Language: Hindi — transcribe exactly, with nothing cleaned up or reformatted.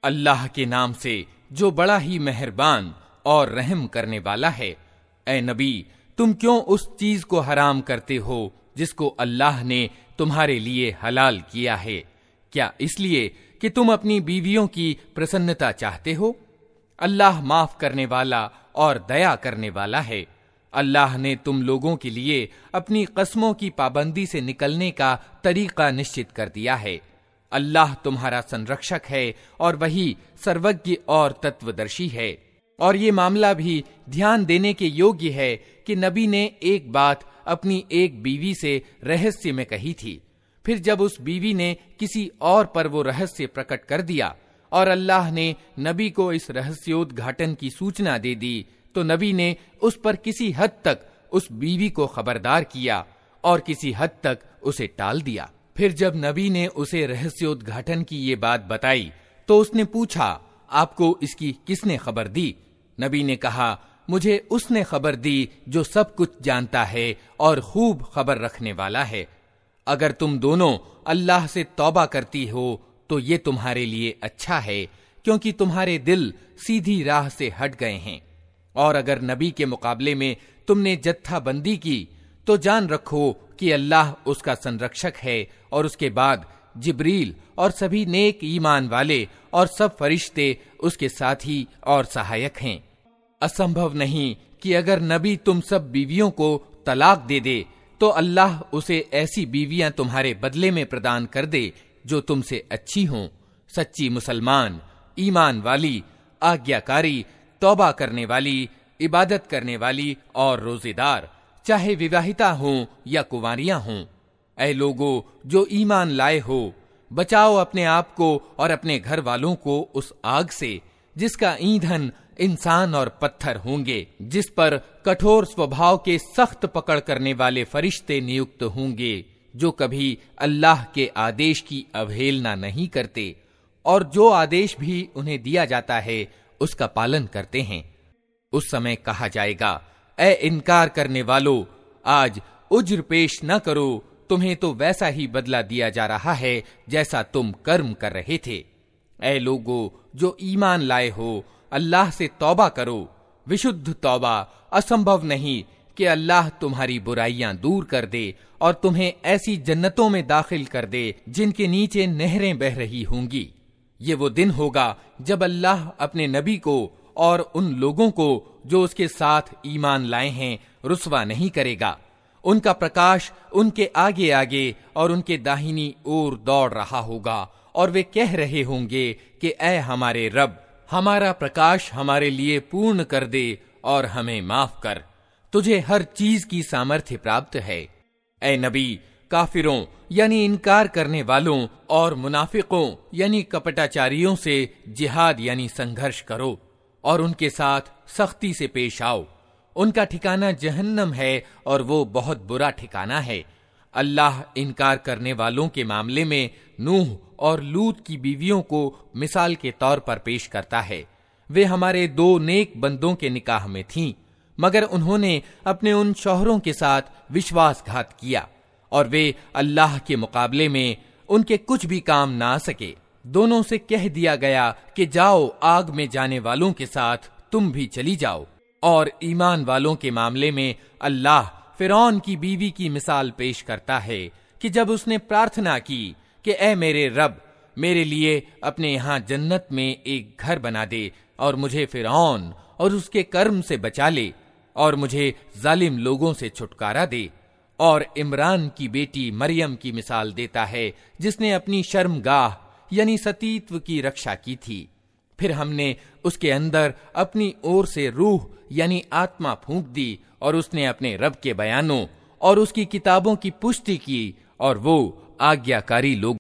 अल्लाह के नाम से जो बड़ा ही मेहरबान और रहम करने वाला है। ए नबी, तुम क्यों उस चीज को हराम करते हो जिसको अल्लाह ने तुम्हारे लिए हलाल किया है? क्या इसलिए कि तुम अपनी बीवियों की प्रसन्नता चाहते हो? अल्लाह माफ करने वाला और दया करने वाला है। अल्लाह ने तुम लोगों के लिए अपनी कस्मों की पाबंदी से निकलने का तरीका निश्चित कर दिया है। अल्लाह तुम्हारा संरक्षक है और वही सर्वज्ञ और तत्वदर्शी है। और ये मामला भी ध्यान देने के योग्य है कि नबी ने एक बात अपनी एक बीवी से रहस्य में कही थी, फिर जब उस बीवी ने किसी और पर वो रहस्य प्रकट कर दिया और अल्लाह ने नबी को इस रहस्योद्घाटन की सूचना दे दी, तो नबी ने उस पर किसी हद तक उस बीवी को खबरदार किया और किसी हद तक उसे टाल दिया। फिर जब नबी ने उसे रहस्योद्घाटन की ये बात बताई तो उसने पूछा, आपको इसकी किसने खबर दी? नबी ने कहा, मुझे उसने खबर दी जो सब कुछ जानता है और खूब खबर रखने वाला है। अगर तुम दोनों अल्लाह से तौबा करती हो तो ये तुम्हारे लिए अच्छा है, क्योंकि तुम्हारे दिल सीधी राह से हट गए हैं। और अगर नबी के मुकाबले में तुमने जत्थाबंदी की तो जान रखो कि अल्लाह उसका संरक्षक है और उसके बाद जिब्रील और सभी नेक ईमान वाले और सब फरिश्ते उसके साथी और सहायक हैं। असंभव नहीं कि अगर नबी तुम सब बीवियों को तलाक दे दे तो अल्लाह उसे ऐसी बीवियां तुम्हारे बदले में प्रदान कर दे जो तुमसे अच्छी हों, सच्ची मुसलमान, ईमान वाली, आज्ञाकारी, तौबा करने वाली, इबादत करने वाली और रोजेदार, चाहे विवाहिता हों या कुंवारियां हों। ऐ लोगो जो ईमान लाए हो, बचाओ अपने आप को और अपने घर वालों को उस आग से जिसका ईंधन इंसान और पत्थर होंगे, जिस पर कठोर स्वभाव के सख्त पकड़ करने वाले फरिश्ते नियुक्त होंगे, जो कभी अल्लाह के आदेश की अवहेलना नहीं करते और जो आदेश भी उन्हें दिया जाता है उसका पालन करते हैं। उस समय कहा जाएगा, ऐ इनकार करने वालों, आज उज्र पेश न करो, तुम्हें तो वैसा ही बदला दिया जा रहा है जैसा तुम कर्म कर रहे थे। ऐ लोगो जो ईमान लाए हो, अल्लाह से तौबा करो, विशुद्ध तौबा। असंभव नहीं कि अल्लाह तुम्हारी बुराइयां दूर कर दे और तुम्हें ऐसी जन्नतों में दाखिल कर दे जिनके नीचे नहरें बह रही होंगी। ये वो दिन होगा जब अल्लाह अपने नबी को और उन लोगों को जो उसके साथ ईमान लाए हैं रुस्वा नहीं करेगा। उनका प्रकाश उनके आगे आगे और उनके दाहिनी ओर दौड़ रहा होगा और वे कह रहे होंगे कि ऐ हमारे रब, हमारा प्रकाश हमारे लिए पूर्ण कर दे और हमें माफ कर। तुझे हर चीज की सामर्थ्य प्राप्त है। ऐ नबी, काफिरों यानी इनकार करने वालों और मुनाफिकों यानी कपटाचारियों से जिहाद यानी संघर्ष करो और उनके साथ सख्ती से पेश आओ। उनका ठिकाना जहन्नम है और वो बहुत बुरा ठिकाना है। अल्लाह इनकार करने वालों के मामले में नूह और लूत की बीवियों को मिसाल के तौर पर पेश करता है। वे हमारे दो नेक बंदों के निकाह में थीं, मगर उन्होंने अपने उन शौहरों के साथ विश्वासघात किया और वे अल्लाह के मुकाबले में उनके कुछ भी काम ना आ सके। दोनों से कह दिया गया कि जाओ, आग में जाने वालों के साथ तुम भी चली जाओ। और ईमान वालों के मामले में अल्लाह फिरौन की बीवी की मिसाल पेश करता है कि जब उसने प्रार्थना की कि ऐ मेरे रब, मेरे लिए अपने यहाँ जन्नत में एक घर बना दे और मुझे फिरौन और उसके कर्म से बचा ले और मुझे जालिम लोगों से छुटकारा दे। और इमरान की बेटी मरियम की मिसाल देता है जिसने अपनी शर्मगाह यानी सतीत्व की रक्षा की थी। फिर हमने उसके अंदर अपनी ओर से रूह यानी आत्मा फूंक दी और उसने अपने रब के बयानों और उसकी किताबों की पुष्टि की और वो आज्ञाकारी लोग